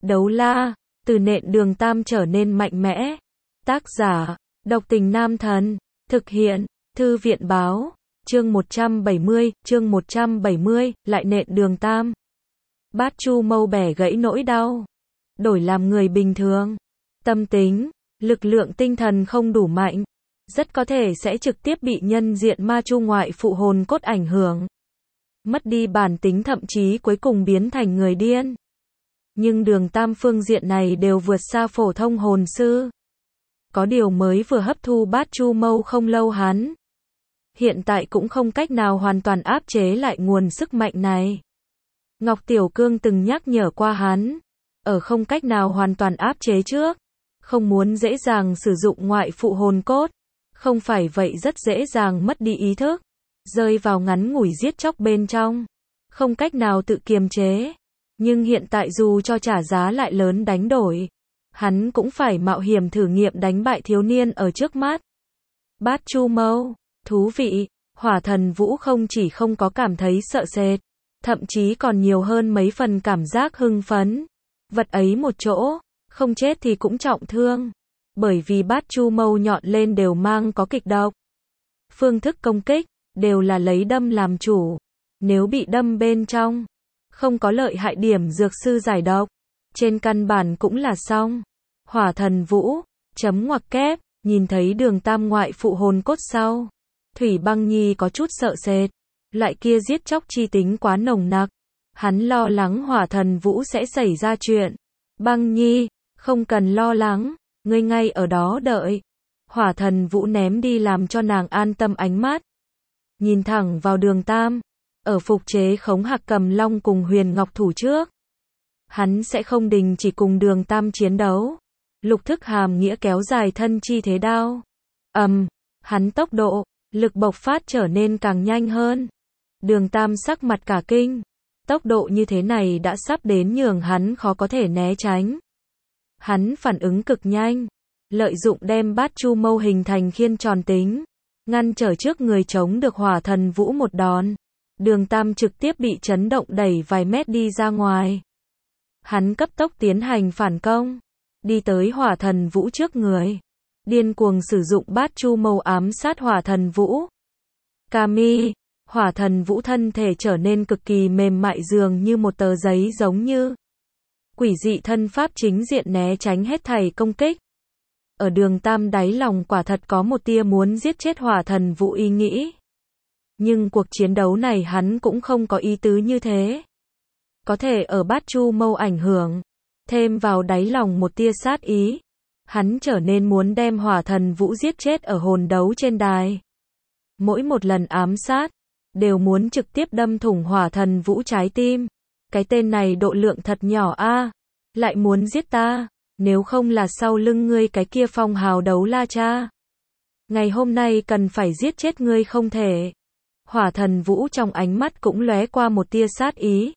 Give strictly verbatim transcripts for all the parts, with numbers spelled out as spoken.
Đấu la, từ nện Đường Tam trở nên mạnh mẽ. Tác giả, Độc Tình Nam Thần. Thực hiện, Thư viện Báo. Chương một trăm bảy mươi, chương một trăm bảy mươi, lại nện Đường Tam. Bát Chu Mâu bẻ gãy nỗi đau. Đổi làm người bình thường. Tâm tính, lực lượng tinh thần không đủ mạnh. Rất có thể sẽ trực tiếp bị nhân diện ma chu ngoại phụ hồn cốt ảnh hưởng. Mất đi bản tính, thậm chí cuối cùng biến thành người điên. Nhưng Đường Tam phương diện này đều vượt xa phổ thông hồn sư. Có điều mới vừa hấp thu Bát Chu Mâu không lâu hắn. Hiện tại cũng không cách nào hoàn toàn áp chế lại nguồn sức mạnh này. Ngọc Tiểu Cương từng nhắc nhở qua hắn. Ở không cách nào hoàn toàn áp chế trước. Không muốn dễ dàng sử dụng ngoại phụ hồn cốt. Không phải vậy rất dễ dàng mất đi ý thức. Rơi vào ngắn ngủi giết chóc bên trong. Không cách nào tự kiềm chế. Nhưng hiện tại dù cho trả giá lại lớn đánh đổi. Hắn cũng phải mạo hiểm thử nghiệm đánh bại thiếu niên ở trước mắt. Bát Chu Mâu, thú vị. Hỏa Thần Vũ không chỉ không có cảm thấy sợ sệt. Thậm chí còn nhiều hơn mấy phần cảm giác hưng phấn. Vật ấy một chỗ, không chết thì cũng trọng thương. Bởi vì Bát Chu Mâu nhọn lên đều mang có kịch độc. Phương thức công kích, đều là lấy đâm làm chủ. Nếu bị đâm bên trong, không có lợi hại điểm dược sư giải độc. Trên căn bản cũng là xong. Hỏa Thần Vũ, chấm ngoặc kép, nhìn thấy Đường Tam ngoại phụ hồn cốt sau. Thủy Băng Nhi có chút sợ sệt. Loại kia giết chóc chi tính quá nồng nặc. Hắn lo lắng Hỏa Thần Vũ sẽ xảy ra chuyện. Băng Nhi, không cần lo lắng, ngươi ngay ở đó đợi. Hỏa Thần Vũ ném đi làm cho nàng an tâm ánh mắt. Nhìn thẳng vào Đường Tam. Ở phục chế khống Hạc Cầm Long cùng Huyền Ngọc thủ trước. Hắn sẽ không đình chỉ cùng Đường Tam chiến đấu. Lục Thức hàm nghĩa kéo dài thân chi thế đao. Ầm, um, hắn tốc độ, lực bộc phát trở nên càng nhanh hơn. Đường Tam sắc mặt cả kinh. Tốc độ như thế này đã sắp đến nhường hắn khó có thể né tránh. Hắn phản ứng cực nhanh. Lợi dụng đem Bát Chu Mâu hình thành khiên tròn tính. Ngăn trở trước người chống được Hỏa Thần Vũ một đòn. Đường Tam trực tiếp bị chấn động đẩy vài mét đi ra ngoài. Hắn cấp tốc tiến hành phản công. Đi tới Hỏa Thần Vũ trước người. Điên cuồng sử dụng Bát Chu Mâu ám sát Hỏa Thần Vũ. Kami, Hỏa Thần Vũ thân thể trở nên cực kỳ mềm mại dường như một tờ giấy giống như. Quỷ dị thân pháp chính diện né tránh hết thảy công kích. Ở Đường Tam đáy lòng quả thật có một tia muốn giết chết Hỏa Thần Vũ ý nghĩ. Nhưng cuộc chiến đấu này hắn cũng không có ý tứ như thế. Có thể ở Bát Chu Mâu ảnh hưởng. Thêm vào đáy lòng một tia sát ý. Hắn trở nên muốn đem Hỏa Thần Vũ giết chết ở hồn đấu trên đài. Mỗi một lần ám sát. Đều muốn trực tiếp đâm thủng Hỏa Thần Vũ trái tim. Cái tên này độ lượng thật nhỏ a, lại muốn giết ta. Nếu không là sau lưng ngươi cái kia phong hào đấu la cha. Ngày hôm nay cần phải giết chết ngươi không thể. Hỏa Thần Vũ trong ánh mắt cũng lóe qua một tia sát ý.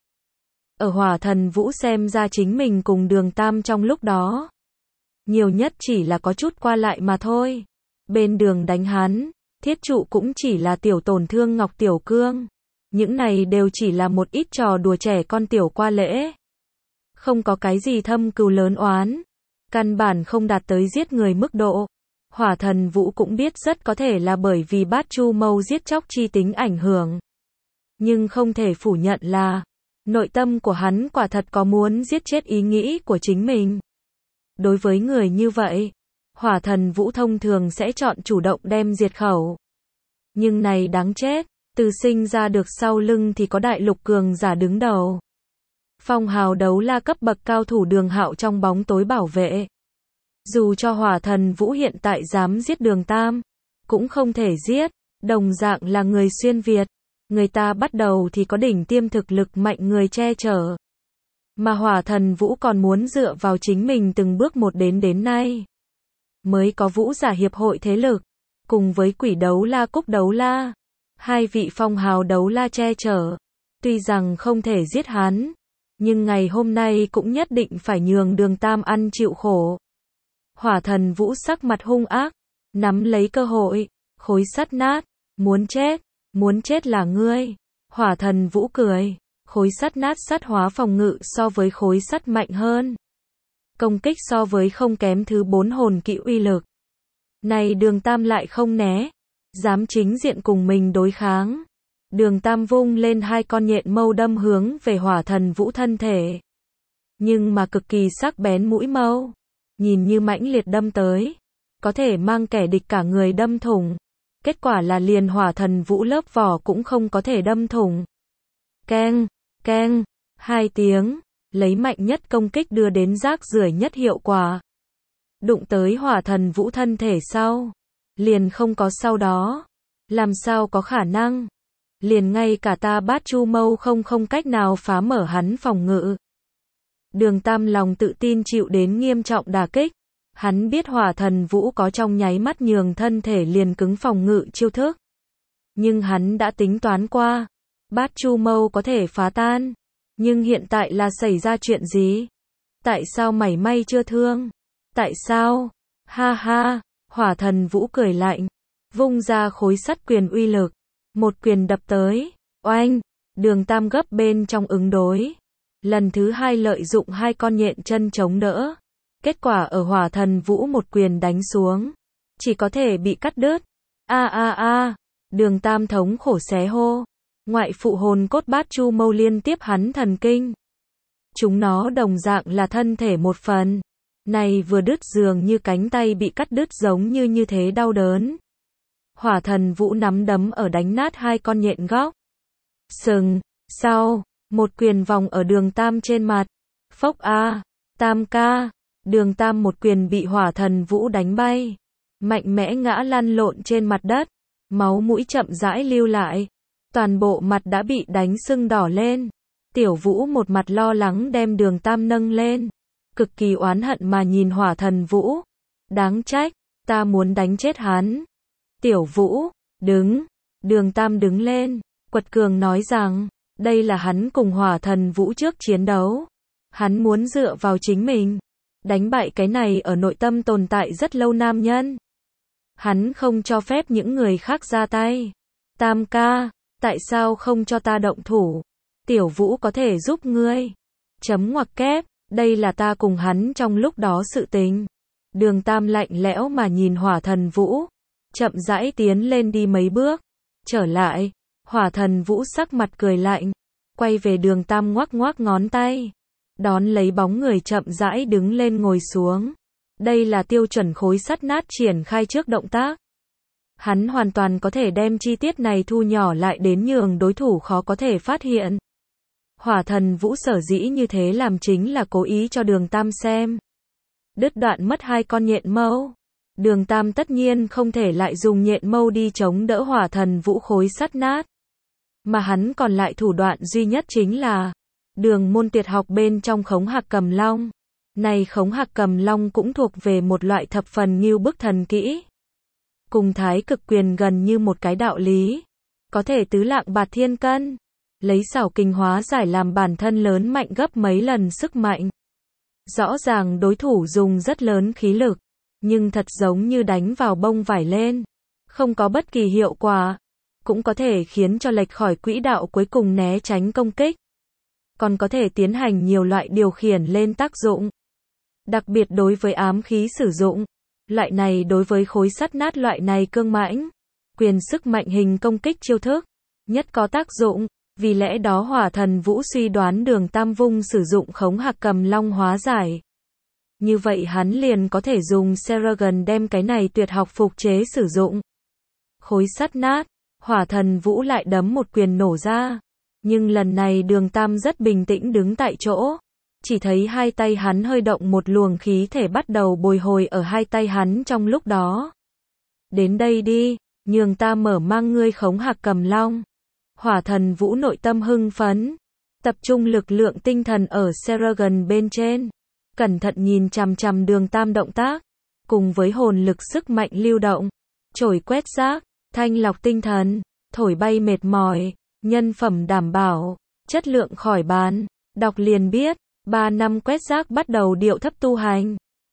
Ở Hỏa Thần Vũ xem ra chính mình cùng Đường Tam trong lúc đó. Nhiều nhất chỉ là có chút qua lại mà thôi. Bên đường đánh hắn, thiết trụ cũng chỉ là tiểu tổn thương Ngọc Tiểu Cương. Những này đều chỉ là một ít trò đùa trẻ con tiểu qua lễ. Không có cái gì thâm cừu lớn oán. Căn bản không đạt tới giết người mức độ. Hỏa Thần Vũ cũng biết rất có thể là bởi vì Bát Chu Mâu giết chóc chi tính ảnh hưởng. Nhưng không thể phủ nhận là nội tâm của hắn quả thật có muốn giết chết ý nghĩ của chính mình. Đối với người như vậy, Hỏa Thần Vũ thông thường sẽ chọn chủ động đem diệt khẩu. Nhưng này đáng chết, từ sinh ra được sau lưng thì có đại lục cường giả đứng đầu. Phong hào đấu la cấp bậc cao thủ Đường Hạo trong bóng tối bảo vệ. Dù cho Hỏa Thần Vũ hiện tại dám giết Đường Tam, cũng không thể giết, đồng dạng là người xuyên Việt. Người ta bắt đầu thì có đỉnh tiêm thực lực mạnh người che chở. Mà Hỏa Thần Vũ còn muốn dựa vào chính mình từng bước một đến đến nay. Mới có Vũ giả hiệp hội thế lực, cùng với Quỷ Đấu La Cúc Đấu La. Hai vị phong hào đấu la che chở. Tuy rằng không thể giết hắn, nhưng ngày hôm nay cũng nhất định phải nhường Đường Tam ăn chịu khổ. Hỏa Thần Vũ sắc mặt hung ác, nắm lấy cơ hội, khối sắt nát, muốn chết, muốn chết là ngươi. Hỏa Thần Vũ cười, khối sắt nát sắt hóa phòng ngự so với khối sắt mạnh hơn. công kích so với không kém thứ bốn hồn kỹ uy lực. Này Đường Tam lại không né, dám chính diện cùng mình đối kháng. Đường Tam vung lên hai con nhện mâu đâm hướng về Hỏa Thần Vũ thân thể. Nhưng mà cực kỳ sắc bén mũi mâu, nhìn như mãnh liệt đâm tới, có thể mang kẻ địch cả người đâm thủng. Kết quả là liền Hỏa Thần Vũ lớp vỏ cũng không có thể đâm thủng. Keng, keng, hai tiếng, lấy mạnh nhất công kích đưa đến rác rưởi nhất hiệu quả. Đụng tới Hỏa Thần Vũ thân thể sau, liền không có sau đó. Làm sao có khả năng? Liền ngay cả ta Bát Chu Mâu không không cách nào phá mở hắn phòng ngự. Đường Tam lòng tự tin chịu đến nghiêm trọng đả kích. Hắn biết Hỏa Thần Vũ có trong nháy mắt nhường thân thể liền cứng phòng ngự chiêu thức. Nhưng hắn đã tính toán qua, Bát Chu Mâu có thể phá tan. Nhưng hiện tại là xảy ra chuyện gì? Tại sao mảy may chưa thương? Tại sao? Ha ha, Hỏa Thần Vũ cười lạnh, vung ra khối sắt quyền uy lực, một quyền đập tới, oanh, Đường Tam gấp bên trong ứng đối. Lần thứ hai lợi dụng hai con nhện chân chống đỡ. Kết quả ở Hỏa Thần Vũ một quyền đánh xuống, chỉ có thể bị cắt đứt. A a a, Đường Tam thống khổ xé hô. Ngoại phụ hồn cốt Bát Chu Mâu liên tiếp hắn thần kinh. Chúng nó đồng dạng là thân thể một phần. Này vừa đứt dường như cánh tay bị cắt đứt giống như như thế đau đớn. Hỏa Thần Vũ nắm đấm ở đánh nát hai con nhện góc. Sừng, sau, một quyền vòng ở Đường Tam trên mặt. Phốc a, Tam ca, Đường Tam một quyền bị Hỏa Thần Vũ đánh bay. Mạnh mẽ ngã lăn lộn trên mặt đất. Máu mũi chậm rãi lưu lại. Toàn bộ mặt đã bị đánh sưng đỏ lên. Tiểu Vũ một mặt lo lắng đem Đường Tam nâng lên. Cực kỳ oán hận mà nhìn Hỏa Thần Vũ. Đáng trách, ta muốn đánh chết hắn. Tiểu Vũ, đứng. Đường Tam đứng lên, quật cường nói rằng, đây là hắn cùng Hỏa Thần Vũ trước chiến đấu. Hắn muốn dựa vào chính mình, đánh bại cái này ở nội tâm tồn tại rất lâu nam nhân. Hắn không cho phép những người khác ra tay. Tam ca, tại sao không cho ta động thủ? Tiểu Vũ có thể giúp ngươi. Chấm ngoặc kép, đây là ta cùng hắn trong lúc đó sự tình. Đường Tam lạnh lẽo mà nhìn Hỏa Thần Vũ, chậm rãi tiến lên đi mấy bước, trở lại. Hỏa Thần Vũ sắc mặt cười lạnh, quay về Đường Tam ngoắc ngoắc ngón tay, đón lấy bóng người chậm rãi đứng lên ngồi xuống. Đây là tiêu chuẩn khối sắt nát triển khai trước động tác. Hắn hoàn toàn có thể đem chi tiết này thu nhỏ lại đến nhường đối thủ khó có thể phát hiện. Hỏa Thần Vũ sở dĩ như thế làm chính là cố ý cho Đường Tam xem. Đứt đoạn mất hai con nhện mâu. Đường Tam tất nhiên không thể lại dùng nhện mâu đi chống đỡ Hỏa Thần Vũ khối sắt nát. Mà hắn còn lại thủ đoạn duy nhất chính là Đường môn tuyệt học bên trong Khống Hạc Cầm Long. Này Khống Hạc Cầm Long cũng thuộc về một loại thập phần ngưu bức thần kỹ. Cùng Thái Cực Quyền gần như một cái đạo lý. Có thể tứ lạng bạt thiên cân. Lấy xảo kình hóa giải làm bản thân lớn mạnh gấp mấy lần sức mạnh. Rõ ràng đối thủ dùng rất lớn khí lực, nhưng thật giống như đánh vào bông vải lên. Không có bất kỳ hiệu quả. Cũng có thể khiến cho lệch khỏi quỹ đạo cuối cùng né tránh công kích. Còn có thể tiến hành nhiều loại điều khiển lên tác dụng. Đặc biệt đối với ám khí sử dụng. Loại này đối với khối sắt nát loại này cương mãnh. Quyền sức mạnh hình công kích chiêu thức. Nhất có tác dụng. Vì lẽ đó Hỏa Thần Vũ suy đoán Đường Tam vung sử dụng Khống Hạc Cầm Long hóa giải. Như vậy hắn liền có thể dùng Seragon đem cái này tuyệt học phục chế sử dụng. Khối sắt nát. Hỏa Thần Vũ lại đấm một quyền nổ ra. Nhưng lần này Đường Tam rất bình tĩnh đứng tại chỗ. Chỉ thấy hai tay hắn hơi động một luồng khí thể bắt đầu bồi hồi ở hai tay hắn trong lúc đó. Đến đây đi, nhường ta mở mang ngươi Khống Hạc Cầm Long. Hỏa Thần Vũ nội tâm hưng phấn. Tập trung lực lượng tinh thần ở Seragon bên trên. Cẩn thận nhìn chằm chằm Đường Tam động tác. Cùng với hồn lực sức mạnh lưu động. Chổi quét rác. Thanh lọc tinh thần, thổi bay mệt mỏi, nhân phẩm đảm bảo, chất lượng khỏi bàn, đọc liền biết, ba năm quét rác bắt đầu điệu thấp tu hành.